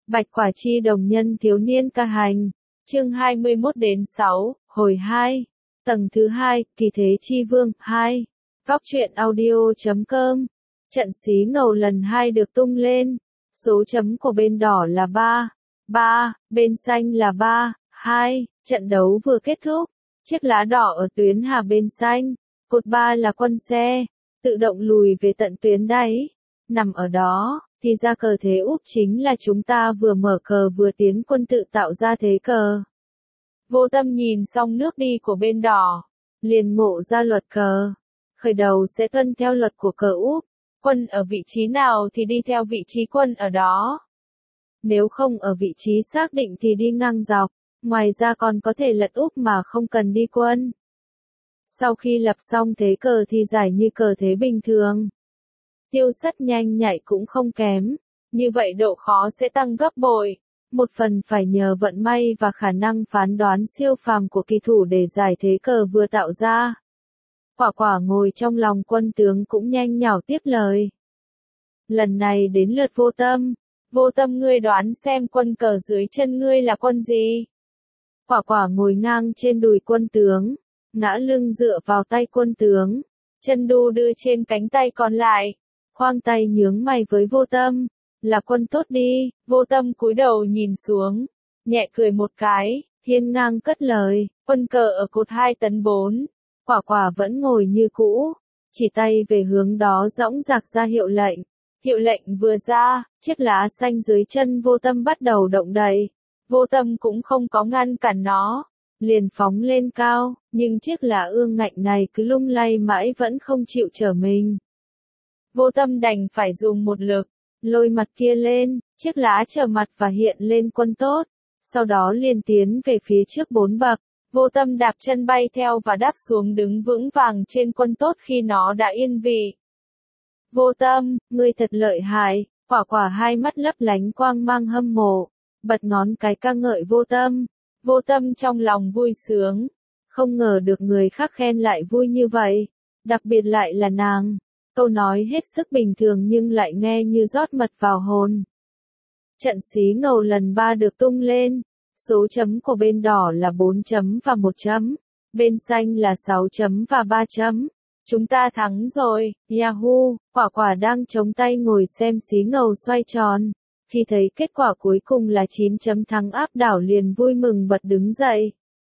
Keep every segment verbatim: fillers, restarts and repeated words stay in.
Bạch Quả Chi đồng nhân thiếu niên ca hành, chương hai mươi mốt đến sáu, hồi hai, tầng thứ hai, kỳ thế chi vương, hai, góc truyện audio.com, trận xí ngầu lần hai được tung lên, số chấm của bên đỏ là ba, ba, bên xanh là ba, hai, trận đấu vừa kết thúc, chiếc lá đỏ ở tuyến hà bên xanh, cột ba là quân xe, tự động lùi về tận tuyến đáy, nằm ở đó. Thì ra cờ thế úp chính là chúng ta vừa mở cờ vừa tiến quân tự tạo ra thế cờ. Vô Tâm nhìn xong nước đi của bên đỏ, liền ngộ ra luật cờ. Khởi đầu sẽ tuân theo luật của cờ úp, quân ở vị trí nào thì đi theo vị trí quân ở đó. Nếu không ở vị trí xác định thì đi ngang dọc, ngoài ra còn có thể lật úp mà không cần đi quân. Sau khi lập xong thế cờ thì giải như cờ thế bình thường. Tiêu Sắt nhanh nhạy cũng không kém, như vậy độ khó sẽ tăng gấp bội, một phần phải nhờ vận may và khả năng phán đoán siêu phàm của kỳ thủ để giải thế cờ vừa tạo ra. Quả Quả ngồi trong lòng quân tướng cũng nhanh nhảu tiếp lời. Lần này đến lượt Vô Tâm, Vô Tâm ngươi đoán xem quân cờ dưới chân ngươi là quân gì? Quả Quả ngồi ngang trên đùi quân tướng, ngã lưng dựa vào tay quân tướng, chân đu đưa trên cánh tay còn lại. Khoang tay nhướng mày với Vô Tâm, là quân tốt đi, Vô Tâm cúi đầu nhìn xuống, nhẹ cười một cái, hiên ngang cất lời, quân cờ ở cột hai tấn bốn, Quả Quả vẫn ngồi như cũ, chỉ tay về hướng đó dõng dạc ra hiệu lệnh, hiệu lệnh vừa ra, chiếc lá xanh dưới chân Vô Tâm bắt đầu động đậy, Vô Tâm cũng không có ngăn cản nó, liền phóng lên cao, nhưng chiếc lá ương ngạnh này cứ lung lay mãi vẫn không chịu trở mình. Vô Tâm đành phải dùng một lực, lôi mặt kia lên, chiếc lá trở mặt và hiện lên quân tốt, sau đó liền tiến về phía trước bốn bậc, Vô Tâm đạp chân bay theo và đáp xuống đứng vững vàng trên quân tốt khi nó đã yên vị. Vô Tâm, ngươi thật lợi hại, Quả Quả hai mắt lấp lánh quang mang hâm mộ, bật ngón cái ca ngợi Vô Tâm, Vô Tâm trong lòng vui sướng, không ngờ được người khác khen lại vui như vậy, đặc biệt lại là nàng. Câu nói hết sức bình thường nhưng lại nghe như rót mật vào hồn. Trận xí ngầu lần ba được tung lên, số chấm của bên đỏ là bốn chấm và một chấm, bên xanh là sáu chấm và ba chấm. Chúng ta thắng rồi, Yahoo, Quả Quả đang chống tay ngồi xem xí ngầu xoay tròn. Khi thấy kết quả cuối cùng là chín chấm thắng áp đảo liền vui mừng bật đứng dậy.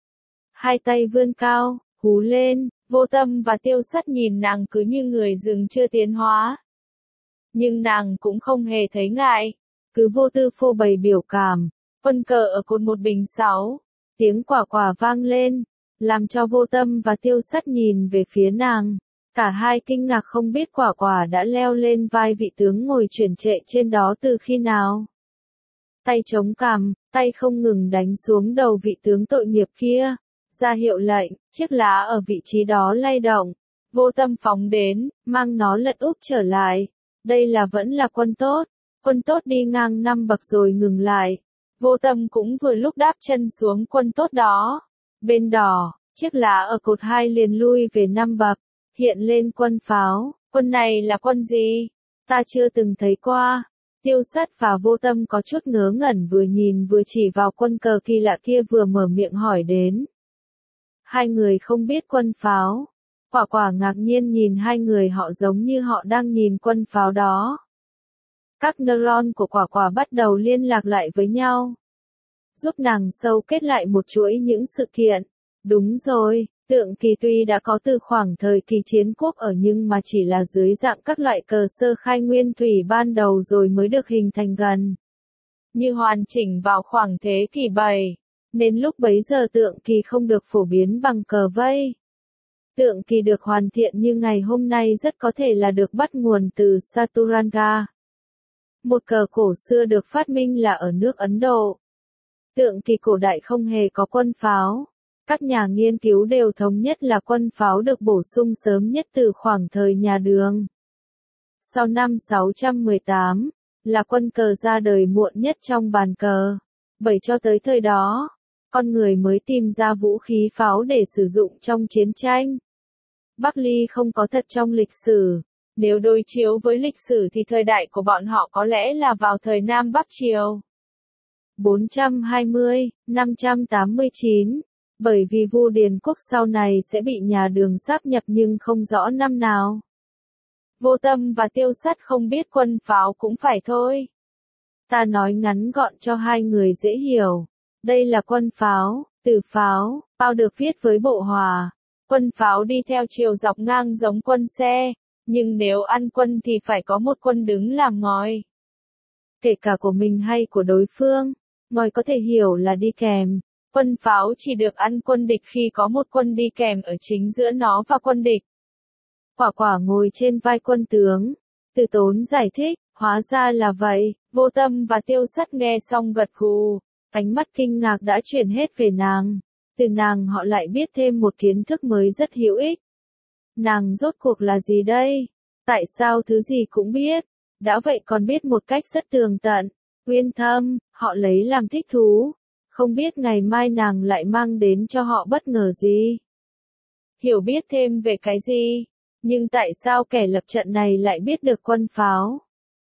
Hai tay vươn cao, hú lên. Vô Tâm và Tiêu Sắt nhìn nàng cứ như người rừng chưa tiến hóa. Nhưng nàng cũng không hề thấy ngại, cứ vô tư phô bày biểu cảm, quân cờ ở cột một bình sáu, tiếng Quả Quả vang lên, làm cho Vô Tâm và Tiêu Sắt nhìn về phía nàng. Cả hai kinh ngạc không biết Quả Quả đã leo lên vai vị tướng ngồi chuyển trệ trên đó từ khi nào. Tay chống cằm, tay không ngừng đánh xuống đầu vị tướng tội nghiệp kia. Ra hiệu lệnh, chiếc lá ở vị trí đó lay động, Vô Tâm phóng đến, mang nó lật úp trở lại. Đây là vẫn là quân tốt, quân tốt đi ngang năm bậc rồi ngừng lại. Vô Tâm cũng vừa lúc đáp chân xuống quân tốt đó. Bên đỏ, chiếc lá ở cột hai liền lui về năm bậc, hiện lên quân pháo. Quân này là quân gì? Ta chưa từng thấy qua. Tiêu Sắt và Vô Tâm có chút ngớ ngẩn vừa nhìn vừa chỉ vào quân cờ kỳ lạ kia vừa mở miệng hỏi đến. Hai người không biết quân pháo. Quả Quả ngạc nhiên nhìn hai người họ giống như họ đang nhìn quân pháo đó. Các neuron của Quả Quả bắt đầu liên lạc lại với nhau, giúp nàng sâu kết lại một chuỗi những sự kiện. Đúng rồi, tượng kỳ tuy đã có từ khoảng thời kỳ chiến quốc ở nhưng mà chỉ là dưới dạng các loại cờ sơ khai nguyên thủy ban đầu rồi mới được hình thành gần như hoàn chỉnh vào khoảng thế kỷ bảy. Nên lúc bấy giờ tượng kỳ không được phổ biến bằng cờ vây. Tượng kỳ được hoàn thiện như ngày hôm nay rất có thể là được bắt nguồn từ Saturanga, một cờ cổ xưa được phát minh là ở nước Ấn Độ. Tượng kỳ cổ đại không hề có quân pháo. Các nhà nghiên cứu đều thống nhất là quân pháo được bổ sung sớm nhất từ khoảng thời nhà Đường. Sau năm sáu trăm mười tám, là quân cờ ra đời muộn nhất trong bàn cờ. Bởi cho tới thời đó, con người mới tìm ra vũ khí pháo để sử dụng trong chiến tranh. Bắc Ly không có thật trong lịch sử. Nếu đối chiếu với lịch sử thì thời đại của bọn họ có lẽ là vào thời Nam Bắc Triều. bốn trăm hai mươi, năm trăm tám mươi chín. Bởi vì Vu Điền Quốc sau này sẽ bị nhà Đường sáp nhập nhưng không rõ năm nào. Vô Tâm và Tiêu Sắt không biết Quân Pháo cũng phải thôi. Ta nói ngắn gọn cho hai người dễ hiểu. Đây là Quân Pháo, từ pháo, pháo được viết với bộ hòa. Quân pháo đi theo chiều dọc ngang giống quân xe, nhưng nếu ăn quân thì phải có một quân đứng làm ngòi. Kể cả của mình hay của đối phương, ngòi có thể hiểu là đi kèm. Quân pháo chỉ được ăn quân địch khi có một quân đi kèm ở chính giữa nó và quân địch. Quả Quả ngồi trên vai quân tướng. Từ Tốn giải thích, hóa ra là vậy. Vô Tâm và Tiêu Sắt nghe xong gật gù, ánh mắt kinh ngạc đã chuyển hết về nàng. Từ nàng họ lại biết thêm một kiến thức mới rất hữu ích. Nàng rốt cuộc là gì đây? Tại sao thứ gì cũng biết? Đã vậy còn biết một cách rất tường tận, uyên thâm, họ lấy làm thích thú. Không biết ngày mai nàng lại mang đến cho họ bất ngờ gì? Hiểu biết thêm về cái gì? Nhưng tại sao kẻ lập trận này lại biết được Quân Pháo?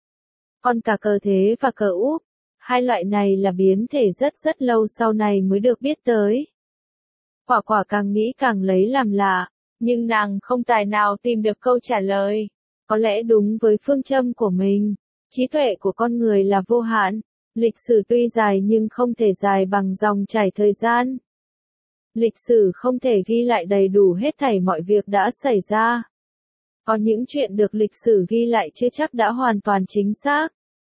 Còn cả cờ thế và cờ úp, hai loại này là biến thể rất rất lâu sau này mới được biết tới. Quả Quả càng nghĩ càng lấy làm lạ, nhưng nàng không tài nào tìm được câu trả lời. Có lẽ đúng với phương châm của mình, trí tuệ của con người là vô hạn, lịch sử tuy dài nhưng không thể dài bằng dòng chảy thời gian. Lịch sử không thể ghi lại đầy đủ hết thảy mọi việc đã xảy ra. Có những chuyện được lịch sử ghi lại chưa chắc đã hoàn toàn chính xác.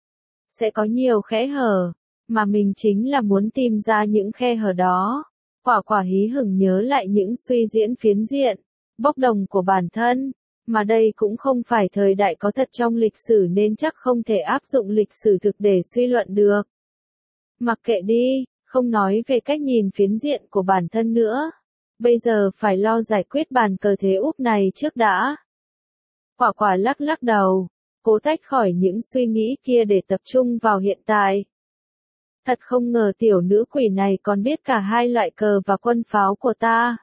Sẽ có nhiều kẽ hở, mà mình chính là muốn tìm ra những khe hở đó. Quả Quả hí hửng nhớ lại những suy diễn phiến diện, bốc đồng của bản thân, mà đây cũng không phải thời đại có thật trong lịch sử nên chắc không thể áp dụng lịch sử thực để suy luận được. Mặc kệ đi, không nói về cách nhìn phiến diện của bản thân nữa. Bây giờ phải lo giải quyết bàn cờ thế úp này trước đã. Quả Quả lắc lắc đầu, cố tách khỏi những suy nghĩ kia để tập trung vào hiện tại. Thật không ngờ tiểu nữ quỷ này còn biết cả hai loại cờ và quân pháo của ta.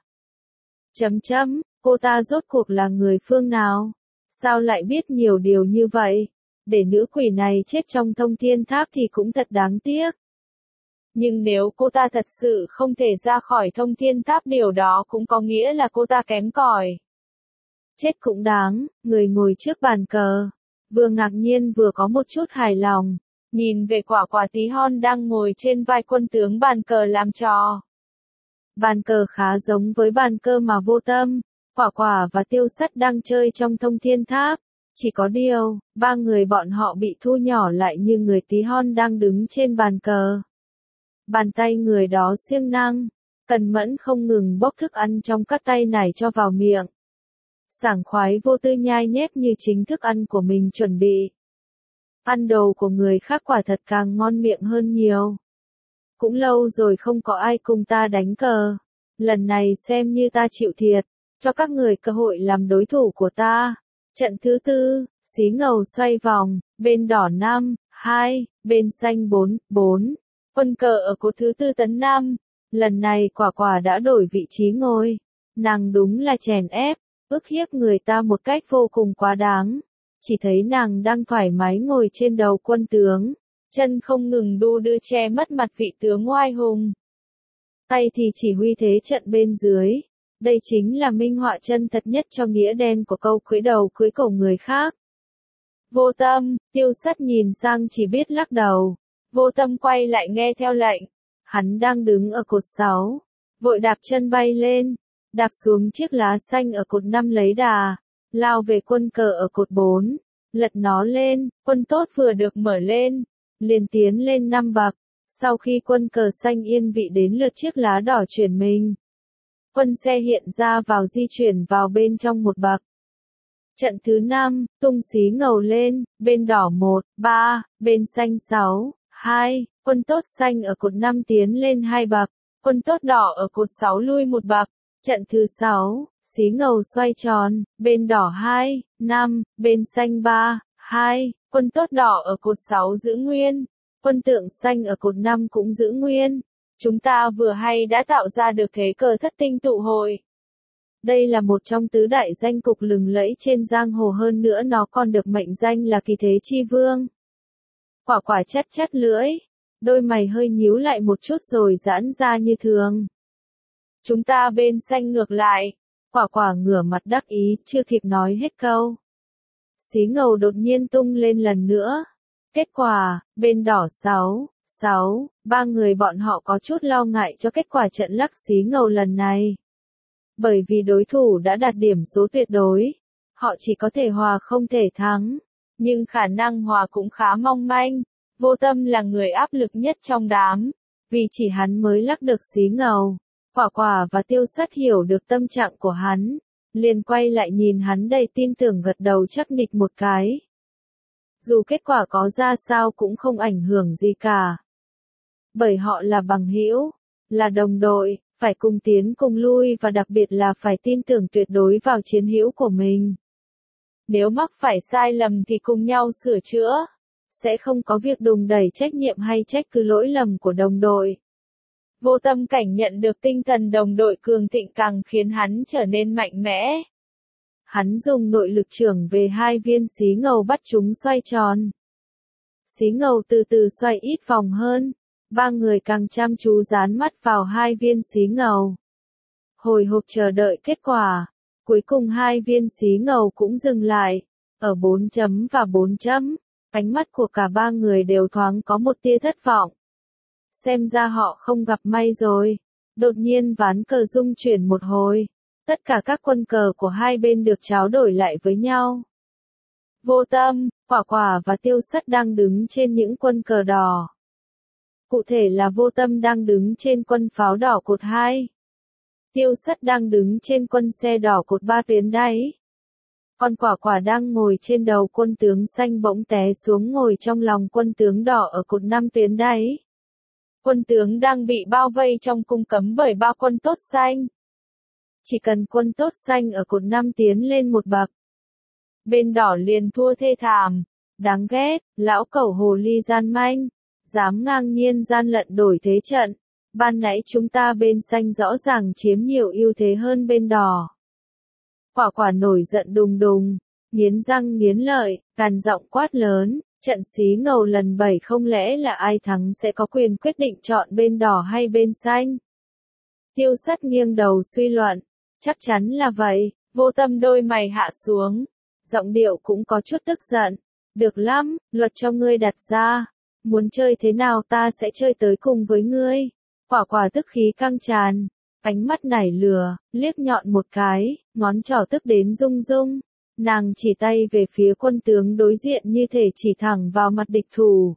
Chấm chấm, cô ta rốt cuộc là người phương nào? Sao lại biết nhiều điều như vậy? Để nữ quỷ này chết trong Thông Thiên Tháp thì cũng thật đáng tiếc. Nhưng nếu cô ta thật sự không thể ra khỏi Thông Thiên Tháp điều đó cũng có nghĩa là cô ta kém cỏi. Chết cũng đáng, người ngồi trước bàn cờ. Vừa ngạc nhiên vừa có một chút hài lòng. Nhìn về Quả Quả tí hon đang ngồi trên vai quân tướng bàn cờ làm trò. Bàn cờ khá giống với bàn cờ mà Vô Tâm, Quả Quả và Tiêu Sắt đang chơi trong Thông Thiên Tháp. Chỉ có điều, ba người bọn họ bị thu nhỏ lại như người tí hon đang đứng trên bàn cờ. Bàn tay người đó siêng năng, cẩn mẫn không ngừng bốc thức ăn trong các tay nải cho vào miệng. Sảng khoái vô tư nhai nhép như chính thức ăn của mình chuẩn bị. Ăn đồ của người khác quả thật càng ngon miệng hơn nhiều. Cũng lâu rồi không có ai cùng ta đánh cờ. Lần này xem như ta chịu thiệt, cho các người cơ hội làm đối thủ của ta. Trận thứ tư, xí ngầu xoay vòng, bên đỏ năm, hai, bên xanh bốn, bốn. Quân cờ ở cột thứ tư tấn năm. Lần này Quả Quả đã đổi vị trí ngồi. Nàng đúng là chèn ép, ức hiếp người ta một cách vô cùng quá đáng. Chỉ thấy nàng đang thoải mái ngồi trên đầu quân tướng, chân không ngừng đu đưa che mất mặt vị tướng oai hùng. Tay thì chỉ huy thế trận bên dưới. Đây chính là minh họa chân thật nhất cho nghĩa đen của câu cưỡi đầu cưỡi cổ người khác. Vô Tâm, Tiêu Sắt nhìn sang chỉ biết lắc đầu. Vô Tâm quay lại nghe theo lệnh. Hắn đang đứng ở cột sáu, vội đạp chân bay lên, đạp xuống chiếc lá xanh ở cột năm lấy đà, lao về quân cờ ở cột bốn, lật nó lên, quân tốt vừa được mở lên, liền tiến lên năm bậc. Sau khi quân cờ xanh yên vị đến lượt chiếc lá đỏ chuyển mình, quân xe hiện ra vào di chuyển vào bên trong một bậc. Trận thứ năm, tung xí ngầu lên, bên đỏ một, ba, bên xanh sáu, hai, quân tốt xanh ở cột năm tiến lên hai bậc, quân tốt đỏ ở cột sáu lui một bậc. Trận thứ sáu, xí ngầu xoay tròn, bên đỏ hai, năm, bên xanh ba, hai, quân tốt đỏ ở cột sáu giữ nguyên, quân tượng xanh ở cột năm cũng giữ nguyên. Chúng ta vừa hay đã tạo ra được thế cờ thất tinh tụ hội. Đây là một trong tứ đại danh cục lừng lẫy trên giang hồ, hơn nữa nó còn được mệnh danh là kỳ thế chi vương. Quả Quả chắt chắt lưỡi, đôi mày hơi nhíu lại một chút rồi giãn ra như thường. Chúng ta bên xanh ngược lại, Quả Quả ngửa mặt đắc ý, chưa kịp nói hết câu. Xí Ngầu đột nhiên tung lên lần nữa. Kết quả, bên đỏ sáu, sáu, ba người bọn họ có chút lo ngại cho kết quả trận lắc Xí Ngầu lần này. Bởi vì đối thủ đã đạt điểm số tuyệt đối, họ chỉ có thể hòa không thể thắng, nhưng khả năng hòa cũng khá mong manh. Vô Tâm là người áp lực nhất trong đám, vì chỉ hắn mới lắc được Xí Ngầu. Quả Quả và Tiêu Sắt hiểu được tâm trạng của hắn, liền quay lại nhìn hắn đầy tin tưởng gật đầu chắc nịch một cái. Dù kết quả có ra sao cũng không ảnh hưởng gì cả. Bởi họ là bằng hữu, là đồng đội, phải cùng tiến cùng lui và đặc biệt là phải tin tưởng tuyệt đối vào chiến hữu của mình. Nếu mắc phải sai lầm thì cùng nhau sửa chữa, sẽ không có việc đùn đẩy trách nhiệm hay trách cứ lỗi lầm của đồng đội. Vô Tâm cảm nhận được tinh thần đồng đội cường thịnh càng khiến hắn trở nên mạnh mẽ. Hắn dùng nội lực trưởng về hai viên Xí Ngầu bắt chúng xoay tròn. Xí Ngầu từ từ xoay ít vòng hơn, ba người càng chăm chú dán mắt vào hai viên Xí Ngầu. Hồi hộp chờ đợi kết quả, cuối cùng hai viên Xí Ngầu cũng dừng lại, ở bốn chấm và bốn chấm, ánh mắt của cả ba người đều thoáng có một tia thất vọng. Xem ra họ không gặp may rồi. Đột nhiên ván cờ rung chuyển một hồi. Tất cả các quân cờ của hai bên được tráo đổi lại với nhau. Vô Tâm, Quả Quả và Tiêu Sắt đang đứng trên những quân cờ đỏ. Cụ thể là Vô Tâm đang đứng trên quân pháo đỏ cột hai. Tiêu Sắt đang đứng trên quân xe đỏ cột ba tuyến đáy. Còn Quả Quả đang ngồi trên đầu quân tướng xanh bỗng té xuống ngồi trong lòng quân tướng đỏ ở cột năm tuyến đáy. Quân tướng đang bị bao vây trong cung cấm bởi ba quân tốt xanh. Chỉ cần quân tốt xanh ở cột năm tiến lên một bậc, bên đỏ liền thua thê thảm. Đáng ghét, lão cẩu hồ ly gian manh, dám ngang nhiên gian lận đổi thế trận. Ban nãy chúng ta bên xanh rõ ràng chiếm nhiều ưu thế hơn bên đỏ. Quả Quả nổi giận đùng đùng, nghiến răng nghiến lợi, gằn giọng quát lớn. Trận Xí Ngầu lần bảy không lẽ là ai thắng sẽ có quyền quyết định chọn bên đỏ hay bên xanh? Tiêu Sắt nghiêng đầu suy luận, chắc chắn là vậy. Vô Tâm đôi mày hạ xuống, giọng điệu cũng có chút tức giận. Được lắm, luật cho ngươi đặt ra, muốn chơi thế nào ta sẽ chơi tới cùng với ngươi. Quả Quả tức khí căng tràn, ánh mắt nảy lửa, liếc nhọn một cái, ngón trỏ tức đến rung rung. Nàng chỉ tay về phía quân tướng đối diện như thể chỉ thẳng vào mặt địch thủ.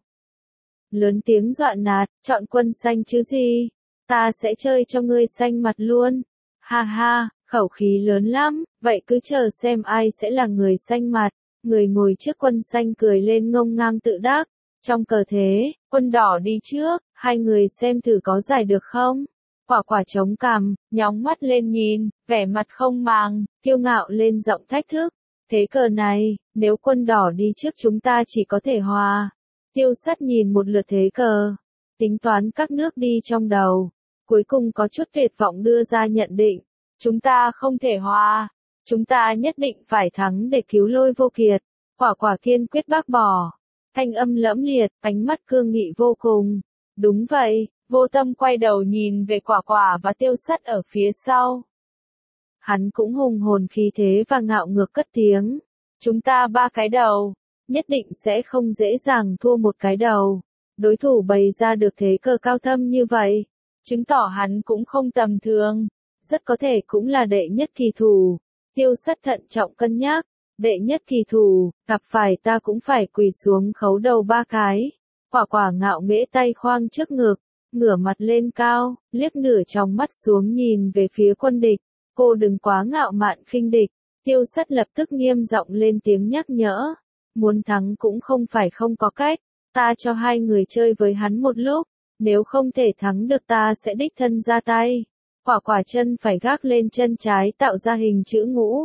Lớn tiếng dọa nạt, chọn quân xanh chứ gì, ta sẽ chơi cho ngươi xanh mặt luôn. Ha ha, khẩu khí lớn lắm, vậy cứ chờ xem ai sẽ là người xanh mặt. Người ngồi trước quân xanh cười lên ngông ngang tự đắc. Trong cờ thế, quân đỏ đi trước, hai người xem thử có giải được không? Quả Quả chống cằm, nhóng mắt lên nhìn, vẻ mặt không màng, kiêu ngạo lên giọng thách thức. Thế cờ này, nếu quân đỏ đi trước chúng ta chỉ có thể hòa. Tiêu Sắt nhìn một lượt thế cờ, tính toán các nước đi trong đầu. Cuối cùng có chút tuyệt vọng đưa ra nhận định. Chúng ta không thể hòa. Chúng ta nhất định phải thắng để cứu Lôi Vô Kiệt. Quả Quả kiên quyết bác bỏ. Thanh âm lẫm liệt, ánh mắt cương nghị vô cùng. Đúng vậy, Vô Tâm quay đầu nhìn về Quả Quả và Tiêu Sắt ở phía sau. Hắn cũng hùng hồn khí thế và ngạo ngược cất tiếng. Chúng ta ba cái đầu, nhất định sẽ không dễ dàng thua một cái đầu. Đối thủ bày ra được thế cờ cao thâm như vậy, chứng tỏ hắn cũng không tầm thường, rất có thể cũng là đệ nhất kỳ thủ. Tiêu Sắt thận trọng cân nhắc, đệ nhất kỳ thủ, gặp phải ta cũng phải quỳ xuống khấu đầu ba cái. Quả Quả ngạo nghễ tay khoang trước ngực, ngửa mặt lên cao, liếc nửa trong mắt xuống nhìn về phía quân địch. Cô đừng quá ngạo mạn khinh địch. Tiêu Sắt lập tức nghiêm giọng lên tiếng nhắc nhở. Muốn thắng cũng không phải không có cách. Ta cho hai người chơi với hắn một lúc. Nếu không thể thắng được ta sẽ đích thân ra tay. Quả Quả chân phải gác lên chân trái tạo ra hình chữ ngũ.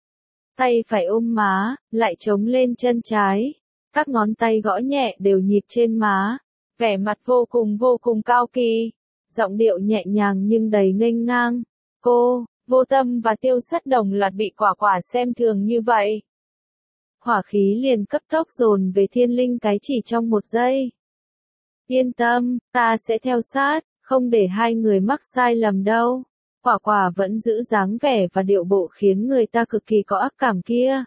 Tay phải ôm má, lại chống lên chân trái. Các ngón tay gõ nhẹ đều nhịp trên má. Vẻ mặt vô cùng vô cùng cao kỳ. Giọng điệu nhẹ nhàng nhưng đầy nghênh ngang. Cô, Vô Tâm và Tiêu Sắt đồng loạt bị Quả Quả xem thường như vậy. Hỏa khí liền cấp tốc dồn về Thiên Linh cái chỉ trong một giây. Yên tâm, ta sẽ theo sát, không để hai người mắc sai lầm đâu. Quả quả vẫn giữ dáng vẻ và điệu bộ khiến người ta cực kỳ có ác cảm kia.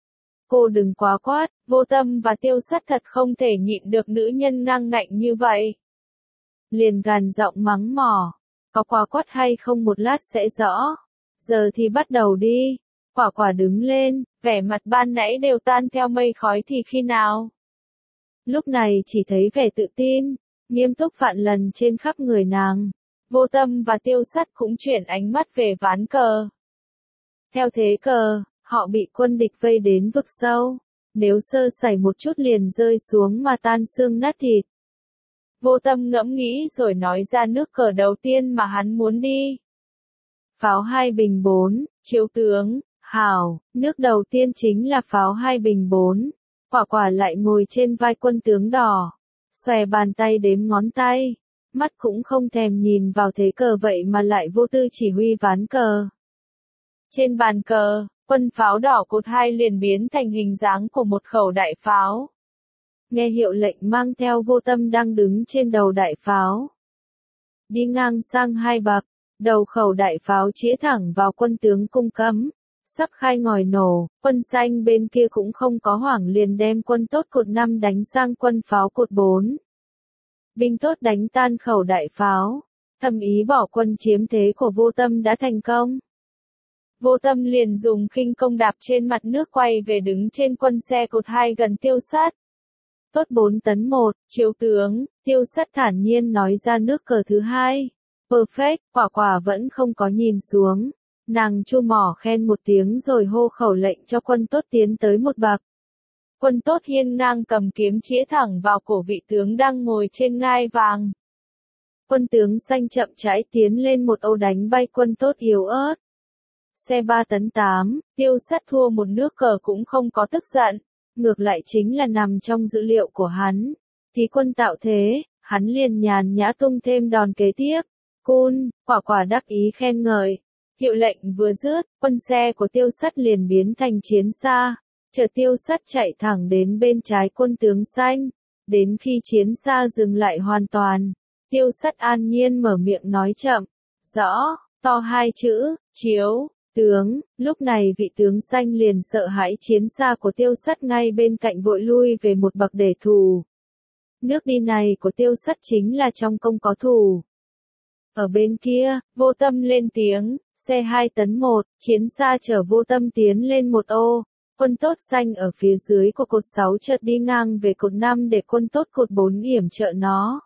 Cô đừng quá quát, Vô Tâm và Tiêu Sắt thật không thể nhịn được nữ nhân ngang ngạnh như vậy. Liền gằn giọng mắng mỏ, có quá quát hay không một lát sẽ rõ. Giờ thì bắt đầu đi. Quả quả đứng lên, vẻ mặt ban nãy đều tan theo mây khói thì khi nào. Lúc này chỉ thấy vẻ tự tin, nghiêm túc vạn lần trên khắp người nàng. Vô Tâm và Tiêu Sắt cũng chuyển ánh mắt về ván cờ. Theo thế cờ, họ bị quân địch vây đến vực sâu. Nếu sơ sẩy một chút liền rơi xuống mà tan xương nát thịt. Vô Tâm ngẫm nghĩ rồi nói ra nước cờ đầu tiên mà hắn muốn đi. Pháo hai bình bốn, chiếu tướng, hảo, nước đầu tiên chính là pháo hai bình bốn. Quả quả lại ngồi trên vai quân tướng đỏ, xòe bàn tay đếm ngón tay, mắt cũng không thèm nhìn vào thế cờ vậy mà lại vô tư chỉ huy ván cờ. Trên bàn cờ, quân pháo đỏ cột hai liền biến thành hình dáng của một khẩu đại pháo. Nghe hiệu lệnh mang theo Vô Tâm đang đứng trên đầu đại pháo. Đi ngang sang hai bậc, đầu khẩu đại pháo chĩa thẳng vào quân tướng Cung Cấm. Sắp khai ngòi nổ, quân xanh bên kia cũng không có hoảng liền đem quân tốt cột năm đánh sang quân pháo cột bốn. Binh tốt đánh tan khẩu đại pháo, thầm ý bỏ quân chiếm thế của Vô Tâm đã thành công. Vô Tâm liền dùng khinh công đạp trên mặt nước quay về đứng trên quân xe cột hai gần Tiêu Sắt. Tốt bốn tấn một, chiếu tướng, Tiêu Sắt thản nhiên nói ra nước cờ thứ hai. Perfect, quả quả vẫn không có nhìn xuống. Nàng chu mỏ khen một tiếng rồi hô khẩu lệnh cho quân tốt tiến tới một bậc. Quân tốt hiên ngang cầm kiếm chĩa thẳng vào cổ vị tướng đang ngồi trên ngai vàng. Quân tướng xanh chậm rãi tiến lên một ô đánh bay quân tốt yếu ớt. Xe ba tấn tám, Tiêu Sắt thua một nước cờ cũng không có tức giận, ngược lại chính là nằm trong dữ liệu của hắn. Thì quân tạo thế, hắn liền nhàn nhã tung thêm đòn kế tiếp. Cun, quả quả đắc ý khen ngợi. Hiệu lệnh vừa dứt, quân xe của Tiêu Sắt liền biến thành chiến xa, chở Tiêu Sắt chạy thẳng đến bên trái quân tướng xanh. Đến khi chiến xa dừng lại hoàn toàn, Tiêu Sắt an nhiên mở miệng nói chậm, rõ, to hai chữ, chiếu, tướng. Lúc này vị tướng xanh liền sợ hãi chiến xa của Tiêu Sắt ngay bên cạnh vội lui về một bậc để thù. Nước đi này của Tiêu Sắt chính là trong công có thù. Ở bên kia, Vô Tâm lên tiếng, xe hai tấn một, chiến xa chở Vô Tâm tiến lên một ô, quân tốt xanh ở phía dưới của cột sáu chợt đi ngang về cột năm để quân tốt cột bốn yểm trợ nó.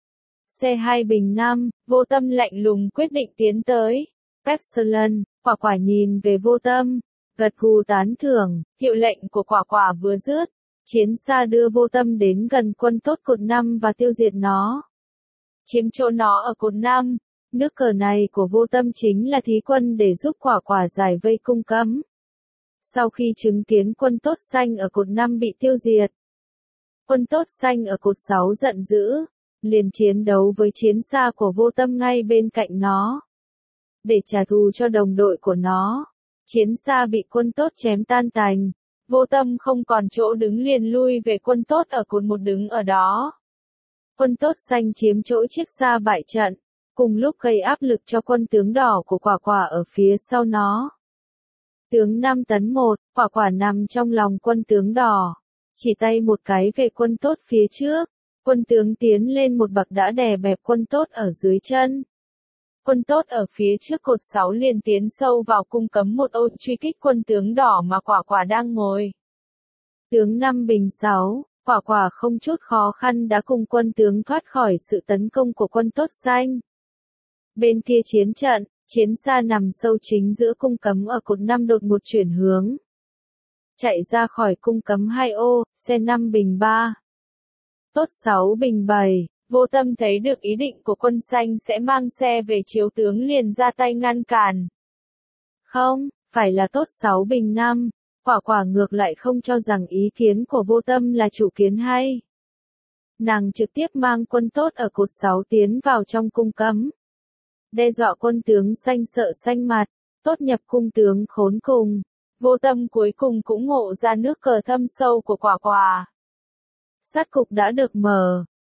Xe hai bình năm, Vô Tâm lạnh lùng quyết định tiến tới. Excellent, quả quả nhìn về Vô Tâm, gật gù tán thưởng, hiệu lệnh của quả quả vừa dứt, chiến xa đưa Vô Tâm đến gần quân tốt cột năm và tiêu diệt nó. Chiếm chỗ nó ở cột năm, nước cờ này của Vô Tâm chính là thí quân để giúp quả quả giải vây Cung Cấm. Sau khi chứng kiến quân tốt xanh ở cột năm bị tiêu diệt, quân tốt xanh ở cột sáu giận dữ, liền chiến đấu với chiến xa của Vô Tâm ngay bên cạnh nó. Để trả thù cho đồng đội của nó, chiến xa bị quân tốt chém tan tành, Vô Tâm không còn chỗ đứng liền lui về quân tốt ở cột một đứng ở đó. Quân tốt xanh chiếm chỗ chiếc xa bại trận, cùng lúc gây áp lực cho quân tướng đỏ của quả quả ở phía sau nó. Tướng năm tấn một, quả quả nằm trong lòng quân tướng đỏ, chỉ tay một cái về quân tốt phía trước, quân tướng tiến lên một bậc đã đè bẹp quân tốt ở dưới chân. Quân tốt ở phía trước cột sáu liền tiến sâu vào Cung Cấm một ô truy kích quân tướng đỏ mà quả quả đang ngồi. Tướng năm bình sáu, quả quả không chút khó khăn đã cùng quân tướng thoát khỏi sự tấn công của quân tốt xanh. Bên kia chiến trận, chiến xa nằm sâu chính giữa Cung Cấm ở cột năm đột một chuyển hướng. Chạy ra khỏi Cung Cấm hai ô, xe năm bình ba. Tốt sáu bình bảy, Vô Tâm thấy được ý định của quân xanh sẽ mang xe về chiếu tướng liền ra tay ngăn cản. Không, phải là tốt sáu bình năm, quả quả ngược lại không cho rằng ý kiến của Vô Tâm là chủ kiến hay. Nàng trực tiếp mang quân tốt ở cột sáu tiến vào trong Cung Cấm. Đe dọa quân tướng xanh sợ xanh mặt, tốt nhập cung tướng khốn cùng. Vô Tâm cuối cùng cũng ngộ ra nước cờ thâm sâu của quả quả. Sát cục đã được mở,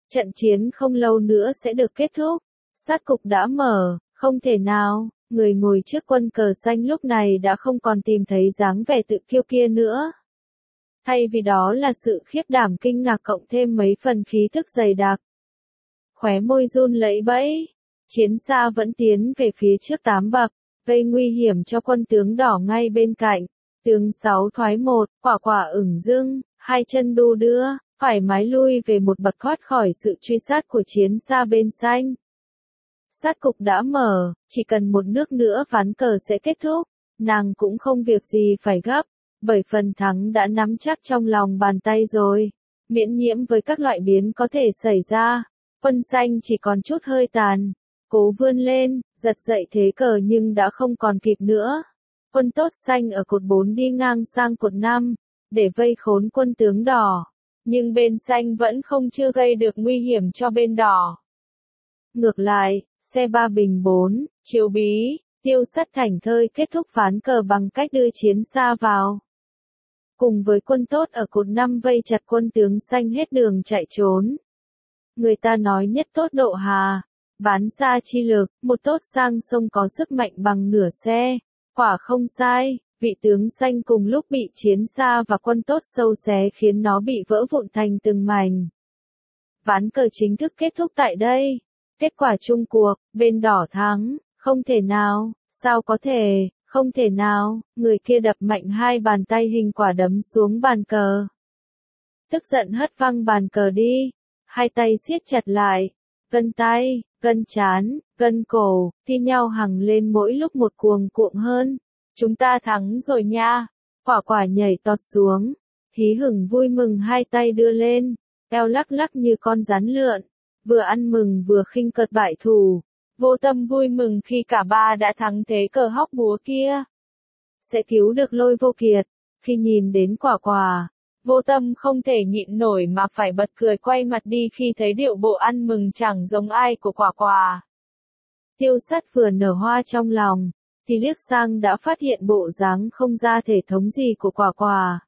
Trận chiến không lâu nữa sẽ được kết thúc. Sát cục đã mở, không thể nào. Người ngồi trước quân cờ xanh lúc này đã không còn tìm thấy dáng vẻ tự kiêu kia nữa. Thay vì đó là sự khiếp đảm kinh ngạc cộng thêm mấy phần khí thức dày đặc. Khóe môi run lẩy bẩy. Chiến xa vẫn tiến về phía trước tám bậc, gây nguy hiểm cho quân tướng đỏ ngay bên cạnh. Tướng sáu thoái một, quả quả ửng dưng, hai chân đu đưa, thoải mái lui về một bậc thoát khỏi sự truy sát của chiến xa bên xanh. Sát cục đã mở, chỉ cần một nước nữa ván cờ sẽ kết thúc, nàng cũng không việc gì phải gấp, bởi phần thắng đã nắm chắc trong lòng bàn tay rồi, miễn nhiễm với các loại biến có thể xảy ra. Quân xanh chỉ còn chút hơi tàn, cố vươn lên, giật dậy thế cờ nhưng đã không còn kịp nữa. Quân tốt xanh ở cột bốn đi ngang sang cột năm, để vây khốn quân tướng đỏ, nhưng bên xanh vẫn không chưa gây được nguy hiểm cho bên đỏ. Ngược lại, xe ba bình bốn, chiếu bí, Tiêu Sắt thảnh thơi kết thúc ván cờ bằng cách đưa chiến xa vào. Cùng với quân tốt ở cột năm vây chặt quân tướng xanh hết đường chạy trốn. Người ta nói nhất tốt độ hà, bán xa chi lực, một tốt sang sông có sức mạnh bằng nửa xe. Quả không sai, vị tướng xanh cùng lúc bị chiến xa và quân tốt sâu xé khiến nó bị vỡ vụn thành từng mảnh. Ván cờ chính thức kết thúc tại đây. Kết quả chung cuộc, bên đỏ thắng, không thể nào, sao có thể, không thể nào, người kia đập mạnh hai bàn tay hình quả đấm xuống bàn cờ. Tức giận hất văng bàn cờ đi, hai tay siết chặt lại, gân tay, gân trán, gân cổ, thi nhau hằng lên mỗi lúc một cuồng cuộn hơn. Chúng ta thắng rồi nha, quả quả nhảy tọt xuống, hí hửng vui mừng hai tay đưa lên, eo lắc lắc như con rắn lượn. Vừa ăn mừng vừa khinh cợt bại thủ, Vô Tâm vui mừng khi cả ba đã thắng thế cờ hóc búa kia. Sẽ cứu được Lôi Vô Kiệt. Khi nhìn đến quả quả, Vô Tâm không thể nhịn nổi mà phải bật cười quay mặt đi khi thấy điệu bộ ăn mừng chẳng giống ai của quả quả. Tiêu Sắt vừa nở hoa trong lòng, thì liếc sang đã phát hiện bộ dáng không ra thể thống gì của quả quả.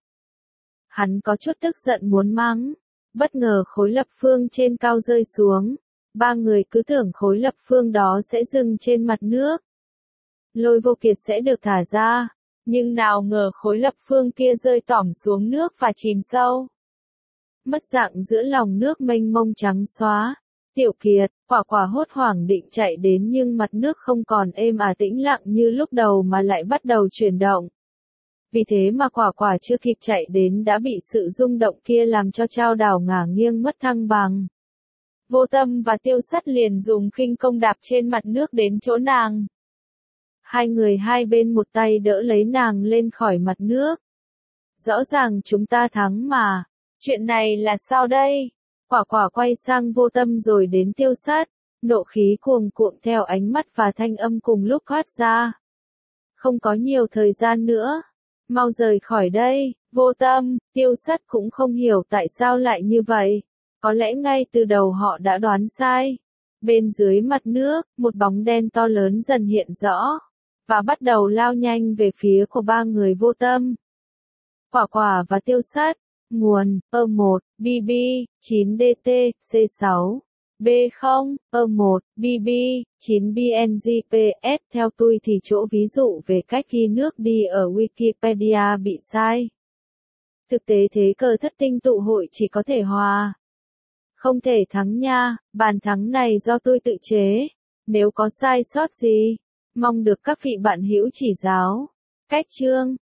Hắn có chút tức giận muốn mắng. Bất ngờ khối lập phương trên cao rơi xuống, ba người cứ tưởng khối lập phương đó sẽ dừng trên mặt nước. Lôi Vô Kiệt sẽ được thả ra, nhưng nào ngờ khối lập phương kia rơi tỏm xuống nước và chìm sâu. Mất dạng giữa lòng nước mênh mông trắng xóa. Tiểu Kiệt, quả quả hốt hoảng định chạy đến nhưng mặt nước không còn êm ả tĩnh lặng như lúc đầu mà lại bắt đầu chuyển động. Vì thế mà quả quả chưa kịp chạy đến đã bị sự rung động kia làm cho chao đảo ngả nghiêng mất thăng bằng. Vô Tâm và Tiêu Sắt liền dùng khinh công đạp trên mặt nước đến chỗ nàng. Hai người hai bên một tay đỡ lấy nàng lên khỏi mặt nước. Rõ ràng chúng ta thắng mà. Chuyện này là sao đây? Quả quả quay sang Vô Tâm rồi đến Tiêu Sắt. Nộ khí cuồng cuộn theo ánh mắt và thanh âm cùng lúc thoát ra. Không có nhiều thời gian nữa. Mau rời khỏi đây, Vô Tâm. Tiêu Sắt cũng không hiểu tại sao lại như vậy. Có lẽ ngay từ đầu họ đã đoán sai. Bên dưới mặt nước, một bóng đen to lớn dần hiện rõ, và bắt đầu lao nhanh về phía của ba người Vô Tâm. Quả quả và Tiêu Sắt. Nguồn, E một, B B, chín D T, C sáu, B không, E một, B B, chín B N G P S. Theo tôi thì chỗ ví dụ về cách ghi nước đi ở Wikipedia bị sai. Thực tế thế cờ thất tinh tụ hội chỉ có thể hòa. Không thể thắng nha, bàn thắng này do tôi tự chế. Nếu có sai sót gì, mong được các vị bạn hữu chỉ giáo. Cách chương